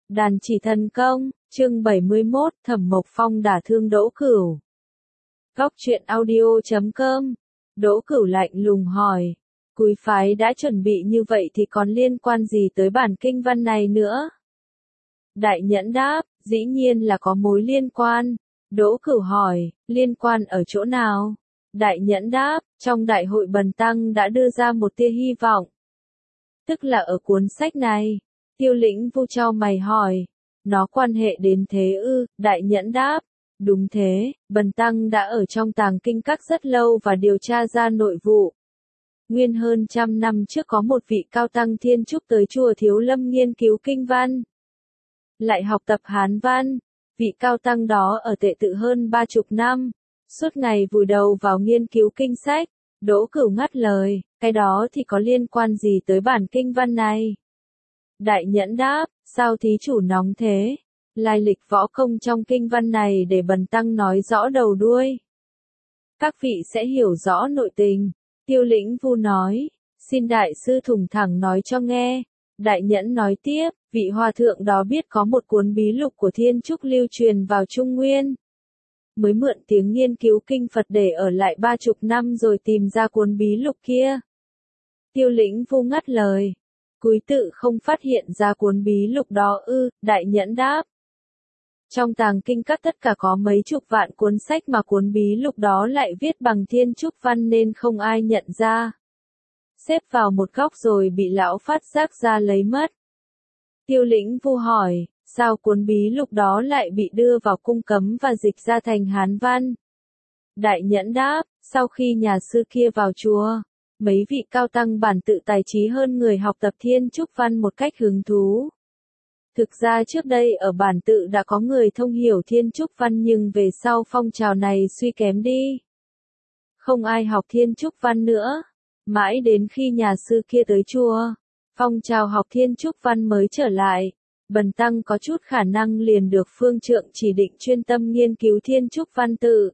Đàn chỉ thần công, chương 71, Thẩm Mộc Phong đả thương Đỗ Cửu. Góc truyện audio.com. Đỗ Cửu lạnh lùng hỏi. Cúi phái đã chuẩn bị như vậy thì còn liên quan gì tới bản kinh văn này nữa? Đại Nhẫn đáp, dĩ nhiên là có mối liên quan. Đỗ Cửu hỏi, liên quan ở chỗ nào? Đại Nhẫn đáp, trong đại hội Bần Tăng đã đưa ra một tia hy vọng. Tức là ở cuốn sách này. Tiêu Lĩnh Vu chau mày hỏi, nó quan hệ đến thế ư? Đại Nhẫn đáp, đúng thế, Bần Tăng đã ở trong tàng kinh các rất lâu và điều tra ra nội vụ. Nguyên hơn 100 năm trước có một vị cao tăng thiên trúc tới chùa Thiếu Lâm nghiên cứu kinh văn. Lại học tập Hán văn, vị cao tăng đó ở Tệ Tự hơn 30 năm, suốt ngày vùi đầu vào nghiên cứu kinh sách. Đỗ Cửu ngắt lời, cái đó thì có liên quan gì tới bản kinh văn này? Đại Nhẫn đáp, sao thí chủ nóng thế? Lai lịch võ công trong kinh văn này để Bần Tăng nói rõ đầu đuôi. Các vị sẽ hiểu rõ nội tình. Tiêu Lĩnh Vu nói, xin đại sư thủng thẳng nói cho nghe. Đại Nhẫn nói tiếp, vị hòa thượng đó biết có một cuốn bí lục của Thiên Trúc lưu truyền vào Trung Nguyên. Mới mượn tiếng nghiên cứu kinh Phật để ở lại 30 năm rồi tìm ra cuốn bí lục kia. Tiêu Lĩnh Vu ngắt lời. Cúi tự không phát hiện ra cuốn bí lục đó ư? Đại Nhẫn đáp. Trong tàng kinh các tất cả có mấy chục vạn cuốn sách mà cuốn bí lục đó lại viết bằng thiên trúc văn nên không ai nhận ra. Xếp vào một góc rồi bị lão phát giác ra lấy mất. Tiêu Lĩnh Vu hỏi, sao cuốn bí lục đó lại bị đưa vào cung cấm và dịch ra thành Hán văn? Đại Nhẫn đáp, sau khi nhà sư kia vào chùa, mấy vị cao tăng bản tự tài trí hơn người học tập thiên trúc văn một cách hứng thú. Thực ra trước đây ở bản tự đã có người thông hiểu thiên trúc văn nhưng về sau phong trào này suy kém đi. Không ai học thiên trúc văn nữa. Mãi đến khi nhà sư kia tới chùa, phong trào học thiên trúc văn mới trở lại. Bần Tăng có chút khả năng liền được phương trượng chỉ định chuyên tâm nghiên cứu thiên trúc văn tự.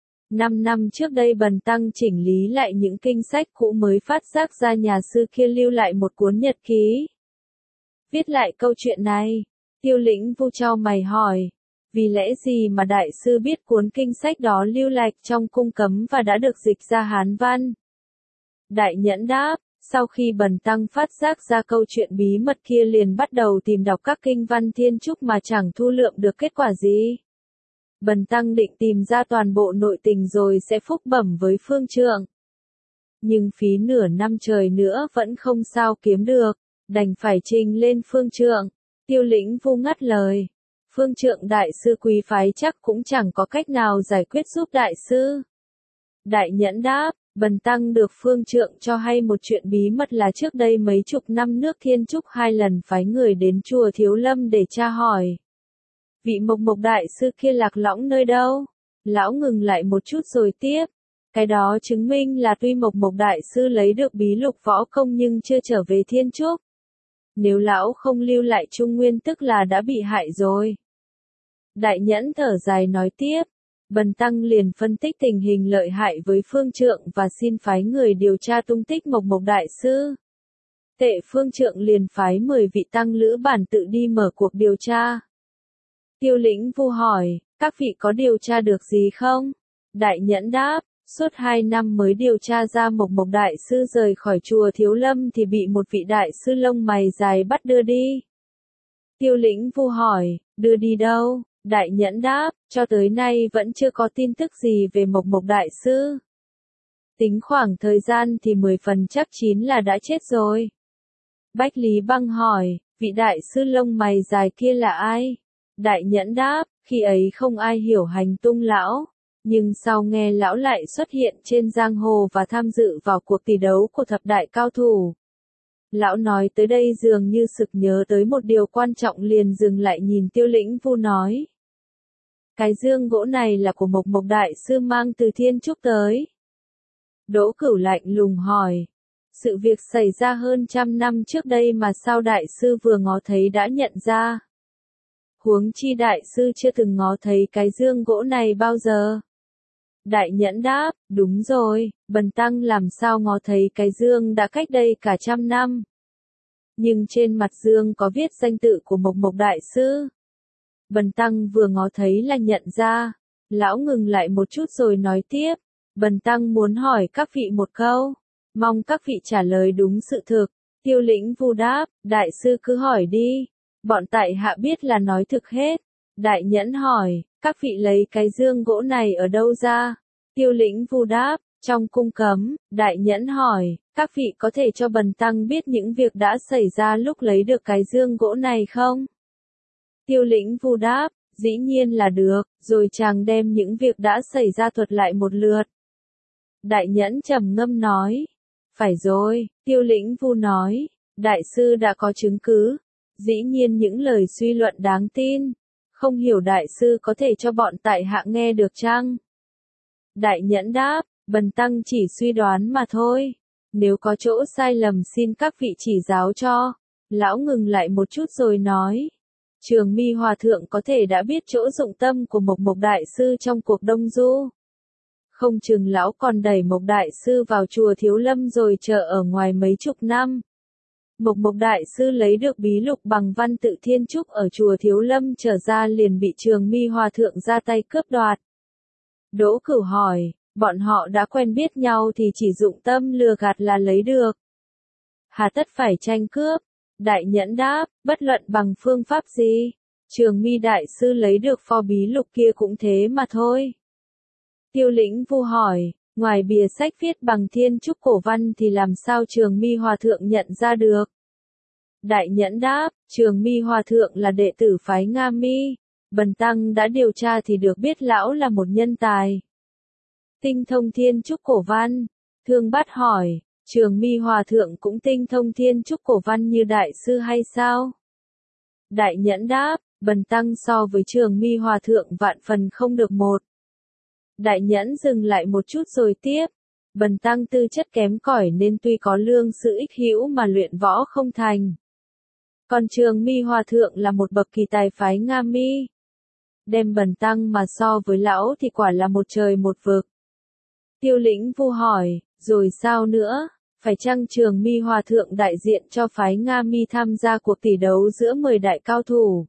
5 năm trước đây Bần Tăng chỉnh lý lại những kinh sách cũ mới phát giác ra nhà sư kia lưu lại một cuốn nhật ký. Viết lại câu chuyện này, Tiêu Lĩnh Vu chau mày hỏi, vì lẽ gì mà đại sư biết cuốn kinh sách đó lưu lạc trong cung cấm và đã được dịch ra Hán văn? Đại Nhẫn đáp, sau khi Bần Tăng phát giác ra câu chuyện bí mật kia liền bắt đầu tìm đọc các kinh văn thiên trúc mà chẳng thu lượm được kết quả gì. Bần Tăng định tìm ra toàn bộ nội tình rồi sẽ phúc bẩm với phương trượng. Nhưng phí nửa năm trời nữa vẫn không sao kiếm được, đành phải trình lên phương trượng. Tiêu Lĩnh Vu ngắt lời. Phương trượng đại sư quý phái chắc cũng chẳng có cách nào giải quyết giúp đại sư. Đại Nhẫn đáp, Bần Tăng được phương trượng cho hay một chuyện bí mật là trước đây mấy chục năm nước Thiên Trúc 2 lần phái người đến chùa Thiếu Lâm để tra hỏi. Vị Mộc đại sư kia lạc lõng nơi đâu? Lão ngừng lại một chút rồi tiếp. Cái đó chứng minh là tuy Mộc đại sư lấy được bí lục võ công nhưng chưa trở về Thiên Trúc. Nếu lão không lưu lại Trung Nguyên tức là đã bị hại rồi. Đại Nhẫn thở dài nói tiếp. Bần Tăng liền phân tích tình hình lợi hại với phương trượng và xin phái người điều tra tung tích Mộc đại sư. Tệ phương trượng liền phái 10 vị tăng lữ bản tự đi mở cuộc điều tra. Tiêu Lĩnh Vu hỏi, các vị có điều tra được gì không? Đại Nhẫn đáp, suốt 2 năm mới điều tra ra Mộc đại sư rời khỏi chùa Thiếu Lâm thì bị một vị đại sư lông mày dài bắt đưa đi. Tiêu Lĩnh Vu hỏi, đưa đi đâu? Đại Nhẫn đáp, cho tới nay vẫn chưa có tin tức gì về Mộc đại sư. Tính khoảng thời gian thì 10 phần chắc 9 là đã chết rồi. Bách Lý Băng hỏi, vị đại sư lông mày dài kia là ai? Đại Nhẫn đáp, khi ấy không ai hiểu hành tung lão, nhưng sau nghe lão lại xuất hiện trên giang hồ và tham dự vào cuộc tỷ đấu của thập đại cao thủ. Lão nói tới đây dường như sực nhớ tới một điều quan trọng liền dừng lại nhìn Tiêu Lĩnh Vu nói. Cái dương gỗ này là của Mộc đại sư mang từ Thiên Trúc tới. Đỗ Cửu lạnh lùng hỏi. Sự việc xảy ra hơn 100 năm trước đây mà sao đại sư vừa ngó thấy đã nhận ra? Huống chi đại sư chưa từng ngó thấy cái dương gỗ này bao giờ. Đại Nhẫn đáp, đúng rồi, Bần Tăng làm sao ngó thấy cái dương đã cách đây cả 100 năm. nhưng trên mặt dương có viết danh tự của Mộc Mộc Đại Sư. Bần tăng vừa ngó thấy là nhận ra, lão ngừng lại một chút rồi nói tiếp, bần tăng muốn hỏi các vị một câu, mong các vị trả lời đúng sự thực. Tiêu Lĩnh Vu đáp, đại sư cứ hỏi đi, bọn tại hạ biết là nói thực hết. Đại Nhẫn hỏi, các vị lấy cái dương gỗ này ở đâu ra? Tiêu Lĩnh Vu đáp, trong cung cấm. Đại Nhẫn hỏi, các vị có thể cho bần tăng biết những việc đã xảy ra lúc lấy được cái dương gỗ này không? Tiêu Lĩnh Vu đáp, dĩ nhiên là được, rồi chàng đem những việc đã xảy ra thuật lại một lượt. Đại Nhẫn trầm ngâm nói, phải rồi. Tiêu Lĩnh Vu nói, đại sư đã có chứng cứ, dĩ nhiên những lời suy luận đáng tin, không hiểu đại sư có thể cho bọn tại hạ nghe được chăng? Đại Nhẫn đáp, bần tăng chỉ suy đoán mà thôi, nếu có chỗ sai lầm xin các vị chỉ giáo cho. Lão ngừng lại một chút rồi nói, Trường Mi Hòa Thượng có thể đã biết chỗ dụng tâm của Mộc Mộc Đại Sư trong cuộc đông du. Không chừng lão còn đẩy Mộc Đại Sư vào chùa Thiếu Lâm rồi chờ ở ngoài mấy chục năm. Mộc Mộc Đại Sư lấy được bí lục bằng văn tự thiên trúc ở chùa Thiếu Lâm trở ra liền bị Trường Mi Hòa Thượng ra tay cướp đoạt. Đỗ Cửu hỏi, bọn họ đã quen biết nhau thì chỉ dụng tâm lừa gạt là lấy được. Hà tất phải tranh cướp? Đại Nhẫn đáp, bất luận bằng phương pháp gì, Trường Mi Đại Sư lấy được pho bí lục kia cũng thế mà thôi. Tiêu Lĩnh Vu hỏi, ngoài bìa sách viết bằng thiên trúc cổ văn thì làm sao Trường Mi Hòa Thượng nhận ra được? Đại Nhẫn đáp, Trường Mi Hòa Thượng là đệ tử phái Nga Mi, bần tăng đã điều tra thì được biết lão là một nhân tài tinh thông thiên trúc cổ văn. Thương Bát hỏi, Trường Mi Hòa Thượng cũng tinh thông thiên trúc cổ văn như đại sư hay sao? Đại Nhẫn đáp, bần tăng so với Trường Mi Hòa Thượng vạn phần không được một. Đại Nhẫn dừng lại một chút rồi tiếp, bần tăng tư chất kém cỏi nên tuy có lương sự ích hữu mà luyện võ không thành. Còn Trường Mi Hòa Thượng là một bậc kỳ tài phái Nga Mi. Đem bần tăng mà so với lão thì quả là một trời một vực. Tiêu Lĩnh Vu hỏi, rồi sao nữa? Phải chăng Trường Mi Hòa Thượng đại diện cho phái Nga Mi tham gia cuộc tỷ đấu giữa 10 đại cao thủ?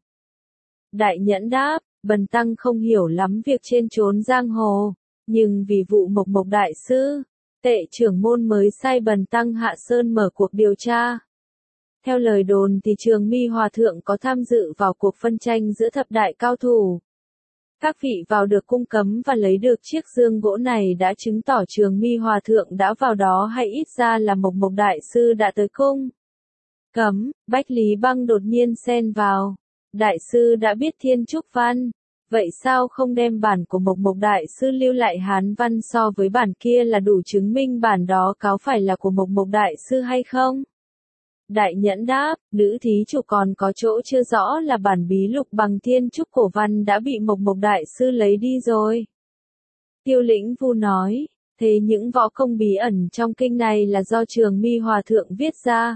Đại Nhẫn đáp, bần tăng không hiểu lắm việc trên chốn giang hồ, nhưng vì vụ Mộc Mộc Đại Sư, Tệ trưởng môn mới sai bần tăng hạ sơn mở cuộc điều tra. Theo lời đồn thì Trường Mi Hòa Thượng có tham dự vào cuộc phân tranh giữa thập đại cao thủ. Các vị vào được cung cấm và lấy được chiếc dương gỗ này đã chứng tỏ Trường Mi Hòa Thượng đã vào đó hay ít ra là Mộc Mộc Đại Sư đã tới cung cấm. Bách Lý Băng đột nhiên xen vào. Đại sư đã biết thiên trúc văn, vậy sao không đem bản của Mộc Mộc Đại Sư lưu lại hán văn so với bản kia là đủ chứng minh bản đó cáo phải là của Mộc Mộc Đại Sư hay không? Đại Nhẫn đáp, nữ thí chủ còn có chỗ chưa rõ là bản bí lục bằng thiên trúc cổ văn đã bị Mộc Mộc Đại Sư lấy đi rồi. Tiêu Lĩnh Vu nói, thế những võ công bí ẩn trong kinh này là do Trường Mi Hòa Thượng viết ra.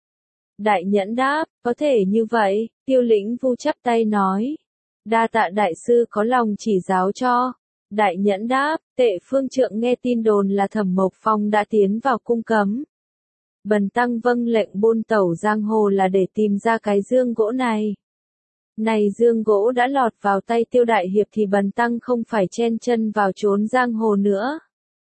Đại Nhẫn đáp, có thể như vậy. Tiêu Lĩnh Vu chắp tay nói, đa tạ đại sư có lòng chỉ giáo cho. Đại Nhẫn đáp, Tệ phương trượng nghe tin đồn là Thẩm Mộc Phong đã tiến vào cung cấm. Bần tăng vâng lệnh buôn tẩu giang hồ là để tìm ra cái dương gỗ này. Này dương gỗ đã lọt vào tay Tiêu đại hiệp thì bần tăng không phải chen chân vào chốn giang hồ nữa.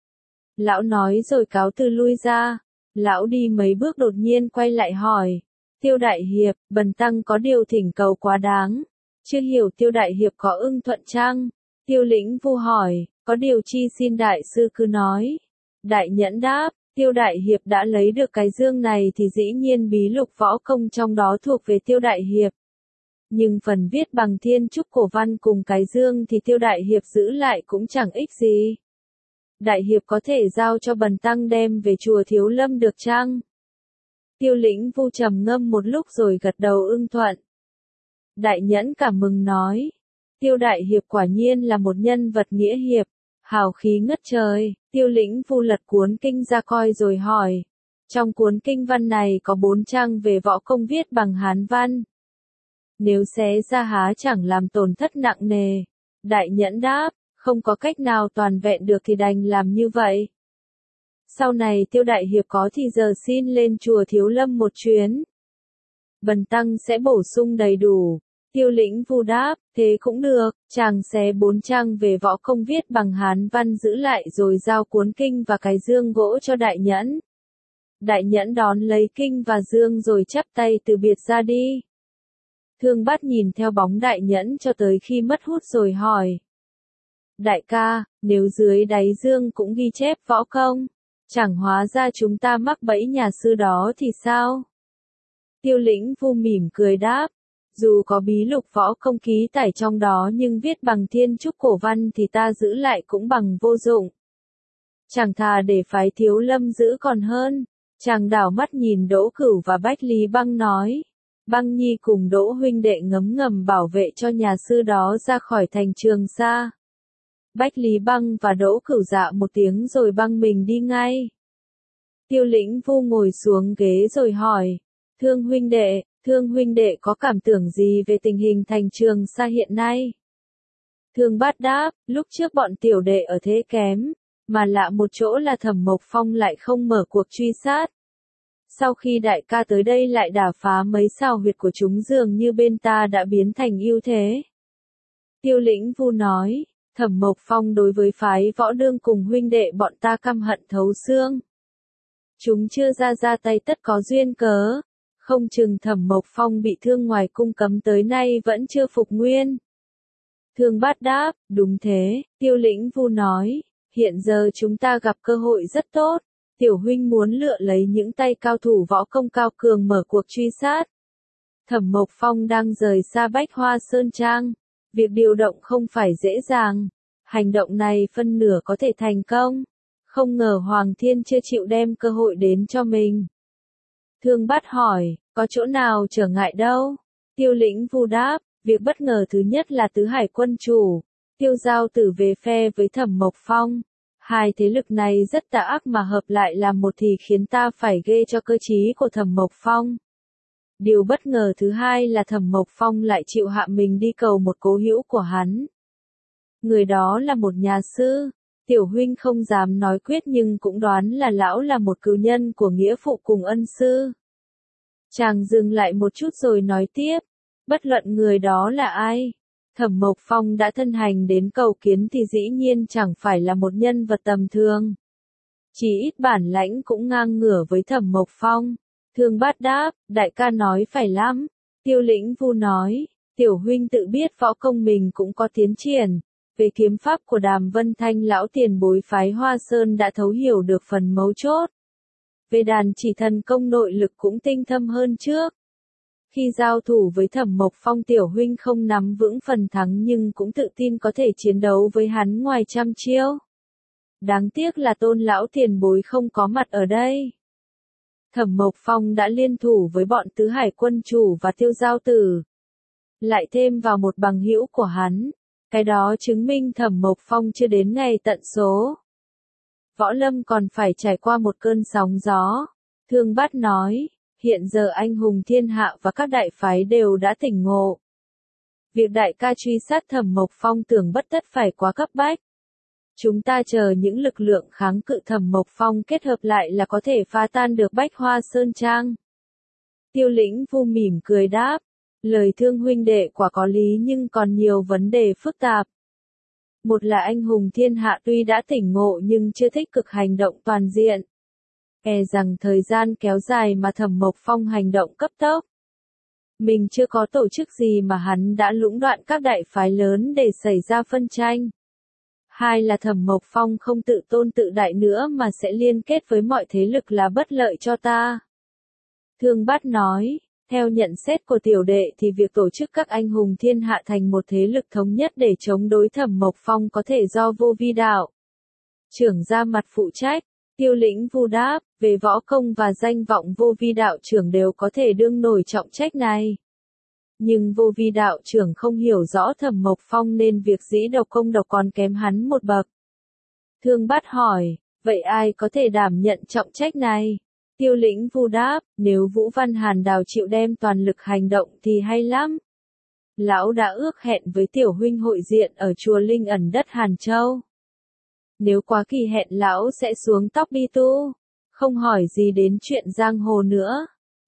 Lão nói rồi cáo từ lui ra. Lão đi mấy bước đột nhiên quay lại hỏi, Tiêu đại hiệp, bần tăng có điều thỉnh cầu quá đáng, chưa hiểu Tiêu đại hiệp có ưng thuận chăng? Tiêu Lĩnh Vu hỏi, có điều chi xin đại sư cứ nói. Đại Nhẫn đáp, Tiêu đại hiệp đã lấy được cái dương này thì dĩ nhiên bí lục võ công trong đó thuộc về Tiêu đại hiệp. Nhưng phần viết bằng thiên trúc cổ văn cùng cái dương thì Tiêu đại hiệp giữ lại cũng chẳng ích gì. Đại hiệp có thể giao cho bần tăng đem về chùa Thiếu Lâm được chăng? Tiêu Lĩnh Vu trầm ngâm một lúc rồi gật đầu ưng thuận. Đại Nhẫn cảm mừng nói, Tiêu đại hiệp quả nhiên là một nhân vật nghĩa hiệp, hào khí ngất trời. Tiêu Lĩnh Vu lật cuốn kinh ra coi rồi hỏi, trong cuốn kinh văn này có 4 trang về võ công viết bằng Hán văn. Nếu xé ra há chẳng làm tổn thất nặng nề. Đại Nhẫn đáp, không có cách nào toàn vẹn được thì đành làm như vậy. Sau này Tiêu đại hiệp có thì giờ xin lên chùa Thiếu Lâm một chuyến. Bần tăng sẽ bổ sung đầy đủ. Tiêu Lĩnh Vu đáp, thế cũng được, chàng xé 4 trang về võ công viết bằng Hán văn giữ lại rồi giao cuốn kinh và cái dương gỗ cho Đại Nhẫn. Đại Nhẫn đón lấy kinh và dương rồi chắp tay từ biệt ra đi. Thương Bát nhìn theo bóng Đại Nhẫn cho tới khi mất hút rồi hỏi. Đại ca, nếu dưới đáy dương cũng ghi chép võ công, chẳng hóa ra chúng ta mắc bẫy nhà sư đó thì sao? Tiêu Lĩnh Vu mỉm cười đáp. Dù có bí lục võ công ký tải trong đó nhưng viết bằng thiên trúc cổ văn thì ta giữ lại cũng bằng vô dụng. Chẳng thà để phái Thiếu Lâm giữ còn hơn. Chàng đảo mắt nhìn Đỗ Cửu và Bách Lý Băng nói. Băng Nhi cùng Đỗ huynh đệ ngấm ngầm bảo vệ cho nhà sư đó ra khỏi thành Trường Sa. Bách Lý Băng và Đỗ Cửu dạ một tiếng rồi băng mình đi ngay. Tiêu Lĩnh Vu ngồi xuống ghế rồi hỏi. Thương huynh đệ có cảm tưởng gì về tình hình thành Trường Sa hiện nay? Thương Bát đáp, lúc trước bọn tiểu đệ ở thế kém, mà lạ một chỗ là Thẩm Mộc Phong lại không mở cuộc truy sát. Sau khi đại ca tới đây lại đả phá mấy sao huyệt của chúng dường như bên ta đã biến thành ưu thế. Tiêu Lĩnh Vu nói, Thẩm Mộc Phong đối với phái Võ Đương cùng huynh đệ bọn ta căm hận thấu xương. Chúng chưa ra tay tất có duyên cớ. Không chừng Thẩm Mộc Phong bị thương ngoài cung cấm tới nay vẫn chưa phục nguyên. Thương Bát đáp, đúng thế, Tiêu Lĩnh Vu nói, hiện giờ chúng ta gặp cơ hội rất tốt, tiểu huynh muốn lựa lấy những tay cao thủ võ công cao cường mở cuộc truy sát. Thẩm Mộc Phong đang rời xa Bách Hoa Sơn Trang, việc điều động không phải dễ dàng, hành động này phân nửa có thể thành công, không ngờ Hoàng Thiên chưa chịu đem cơ hội đến cho mình. Thương Bát hỏi, có chỗ nào trở ngại đâu? Tiêu Lĩnh Vu đáp, việc bất ngờ thứ nhất là Tứ Hải quân chủ, Tiêu Giao Tử về phe với Thẩm Mộc Phong. Hai thế lực này rất tà ác mà hợp lại làm một thì khiến ta phải ghê cho cơ trí của Thẩm Mộc Phong. Điều bất ngờ thứ hai là Thẩm Mộc Phong lại chịu hạ mình đi cầu một cố hữu của hắn. Người đó là một nhà sư. Tiểu huynh không dám nói quyết nhưng cũng đoán là lão là một cừu nhân của nghĩa phụ cùng ân sư. Chàng dừng lại một chút rồi nói tiếp, bất luận người đó là ai, Thẩm Mộc Phong đã thân hành đến cầu kiến thì dĩ nhiên chẳng phải là một nhân vật tầm thường. Chỉ ít bản lãnh cũng ngang ngửa với Thẩm Mộc Phong. Thương Bát đáp, đại ca nói phải lắm. Tiêu Lĩnh Vu nói, tiểu huynh tự biết võ công mình cũng có tiến triển. Về kiếm pháp của Đàm Vân Thanh lão tiền bối phái Hoa Sơn đã thấu hiểu được phần mấu chốt. Về đàn chỉ thần công nội lực cũng tinh thâm hơn trước. Khi giao thủ với Thẩm Mộc Phong tiểu huynh không nắm vững phần thắng nhưng cũng tự tin có thể chiến đấu với hắn ngoài trăm chiêu. Đáng tiếc là Tôn lão tiền bối không có mặt ở đây. Thẩm Mộc Phong đã liên thủ với bọn Tứ Hải quân chủ và Tiêu Giao Tử. Lại thêm vào một bằng hữu của hắn. Cái đó chứng minh Thẩm Mộc Phong chưa đến ngày tận số. Võ lâm còn phải trải qua một cơn sóng gió. Thương Bát nói, hiện giờ anh hùng thiên hạ và các đại phái đều đã tỉnh ngộ. Việc đại ca truy sát Thẩm Mộc Phong tưởng bất tất phải quá cấp bách. Chúng ta chờ những lực lượng kháng cự Thẩm Mộc Phong kết hợp lại là có thể phá tan được Bách Hoa Sơn Trang. Tiêu Lĩnh Vu mỉm cười đáp, lời Thương huynh đệ quả có lý nhưng còn nhiều vấn đề phức tạp. Một là anh hùng thiên hạ tuy đã tỉnh ngộ nhưng chưa tích cực hành động toàn diện. E rằng thời gian kéo dài mà Thẩm Mộc Phong hành động cấp tốc. Mình chưa có tổ chức gì mà hắn đã lũng đoạn các đại phái lớn để xảy ra phân tranh. Hai là Thẩm Mộc Phong không tự tôn tự đại nữa mà sẽ liên kết với mọi thế lực là bất lợi cho ta. Thương Bát nói, theo nhận xét của tiểu đệ thì việc tổ chức các anh hùng thiên hạ thành một thế lực thống nhất để chống đối Thẩm Mộc Phong có thể do Vô Vi Đạo trưởng ra mặt phụ trách. Tiêu Lĩnh Vu đáp, về võ công và danh vọng Vô Vi Đạo trưởng đều có thể đương nổi trọng trách này. Nhưng Vô Vi Đạo trưởng không hiểu rõ Thẩm Mộc Phong nên việc dĩ độc công độc còn kém hắn một bậc. Thương Bát hỏi, vậy ai có thể đảm nhận trọng trách này? Tiêu Lĩnh Vu đáp, nếu Vũ Văn Hàn Đào chịu đem toàn lực hành động thì hay lắm. Lão đã ước hẹn với tiểu huynh hội diện ở chùa Linh Ẩn đất Hàn Châu. Nếu quá kỳ hẹn lão sẽ xuống tóc đi tu, không hỏi gì đến chuyện giang hồ nữa.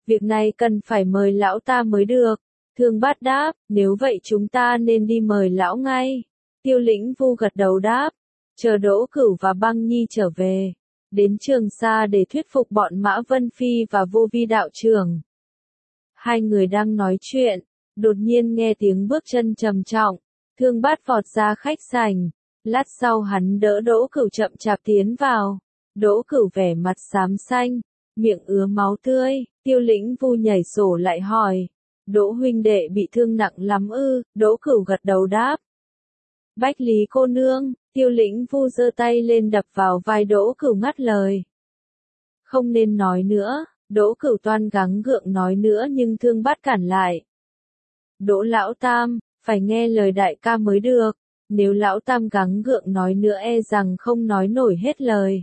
Việc này cần phải mời lão ta mới được. Thương Bát đáp, nếu vậy chúng ta nên đi mời lão ngay. Tiêu Lĩnh Vu gật đầu đáp, chờ Đỗ Cửu và Băng Nhi trở về, đến Trường Sa để thuyết phục bọn Mã Vân Phi và Vô Vi đạo trưởng. Hai người đang nói chuyện, đột nhiên nghe tiếng bước chân trầm trọng, Thương Bát vọt ra khách sảnh, lát sau hắn đỡ Đỗ Cửu chậm chạp tiến vào. Đỗ Cửu vẻ mặt xám xanh, miệng ứa máu tươi, Tiêu Lĩnh Vu nhảy sổ lại hỏi, Đỗ huynh đệ bị thương nặng lắm ư? Đỗ Cửu gật đầu đáp. Bách Lý cô nương, Tiêu Lĩnh Vu giơ tay lên đập vào vai Đỗ Cửu ngắt lời. Không nên nói nữa, Đỗ Cửu toan gắng gượng nói nữa nhưng Thương Bát cản lại. Đỗ lão tam, phải nghe lời đại ca mới được, nếu lão tam gắng gượng nói nữa e rằng không nói nổi hết lời.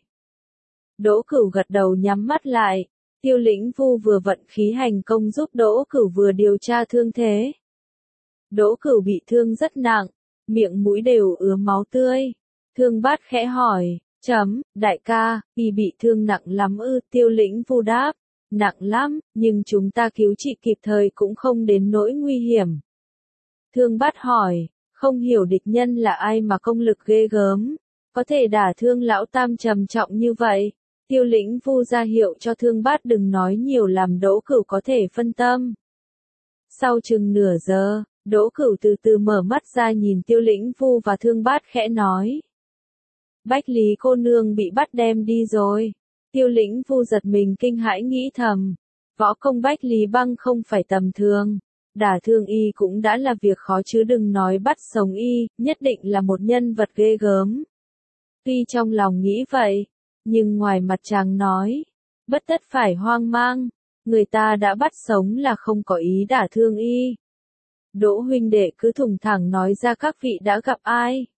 Đỗ Cửu gật đầu nhắm mắt lại, Tiêu Lĩnh Vu vừa vận khí hành công giúp Đỗ Cửu vừa điều tra thương thế. Đỗ Cửu bị thương rất nặng, miệng mũi đều ứa máu tươi. Thương Bát khẽ hỏi, đại ca, y bị thương nặng lắm ư? Tiêu Lĩnh Vu đáp, nặng lắm, nhưng chúng ta cứu trị kịp thời cũng không đến nỗi nguy hiểm. Thương Bát hỏi, không hiểu địch nhân là ai mà công lực ghê gớm, có thể đả thương lão tam trầm trọng như vậy. Tiêu Lĩnh Vu ra hiệu cho Thương Bát đừng nói nhiều làm Đỗ Cửu có thể phân tâm. Sau chừng nửa giờ, Đỗ Cửu từ từ mở mắt ra nhìn Tiêu Lĩnh Vu và Thương Bát khẽ nói. Bách Lý cô nương bị bắt đem đi rồi. Tiêu Lĩnh Vu giật mình kinh hãi nghĩ thầm. Võ công Bách Lý Băng không phải tầm thường. Đả thương y cũng đã là việc khó chứ đừng nói bắt sống y, nhất định là một nhân vật ghê gớm. Tuy trong lòng nghĩ vậy, nhưng ngoài mặt chàng nói, bất tất phải hoang mang, người ta đã bắt sống là không có ý đả thương y. Đỗ huynh đệ cứ thủng thẳng nói ra các vị đã gặp ai.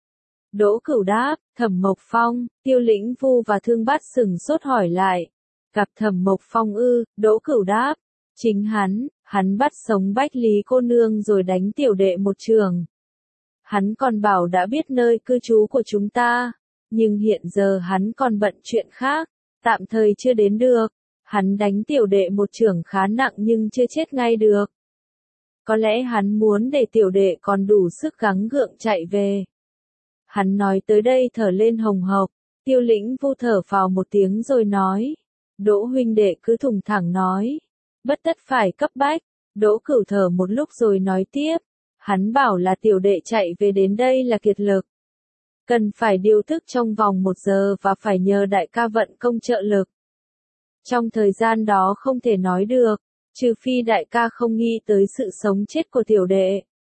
Đỗ Cửu đáp, Thẩm Mộc Phong. Tiêu Lĩnh Vu và Thương Bát sửng sốt hỏi lại. Gặp Thẩm Mộc Phong ư? Đỗ Cửu đáp, chính hắn bắt sống Bách Lý cô nương rồi đánh tiểu đệ một trường. Hắn còn bảo đã biết nơi cư trú của chúng ta, nhưng hiện giờ hắn còn bận chuyện khác, tạm thời chưa đến được. Hắn đánh tiểu đệ một chưởng khá nặng nhưng chưa chết ngay được. Có lẽ hắn muốn để tiểu đệ còn đủ sức gắng gượng chạy về. Hắn nói tới đây thở lên hồng hộc, Tiêu Lĩnh Vu thở phào một tiếng rồi nói. Đỗ huynh đệ cứ thủng thẳng nói. Bất tất phải cấp bách. Đỗ Cửu thở một lúc rồi nói tiếp. Hắn bảo là tiểu đệ chạy về đến đây là kiệt lực. Cần phải điều thức trong vòng 1 giờ và phải nhờ đại ca vận công trợ lực. Trong thời gian đó không thể nói được, trừ phi đại ca không nghĩ tới sự sống chết của tiểu đệ.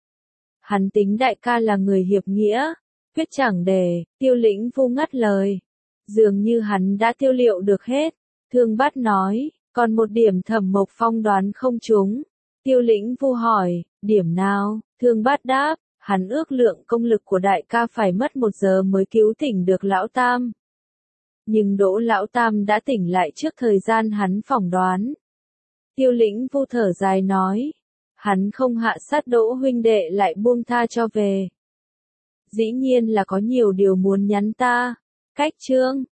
Hắn tính đại ca là người hiệp nghĩa, quyết chẳng để. Tiêu Lĩnh Vu ngắt lời. Dường như hắn đã tiêu liệu được hết. Thương Bát nói, còn một điểm Thẩm Mộc Phong đoán không trúng. Tiêu Lĩnh Vu hỏi, điểm nào? Thương Bát đáp, hắn ước lượng công lực của đại ca phải mất 1 giờ mới cứu tỉnh được lão tam. Nhưng Đỗ lão tam đã tỉnh lại trước thời gian hắn phỏng đoán. Tiêu Lĩnh Vu thở dài nói, hắn không hạ sát Đỗ huynh đệ lại buông tha cho về. Dĩ nhiên là có nhiều điều muốn nhắn ta. Cách chương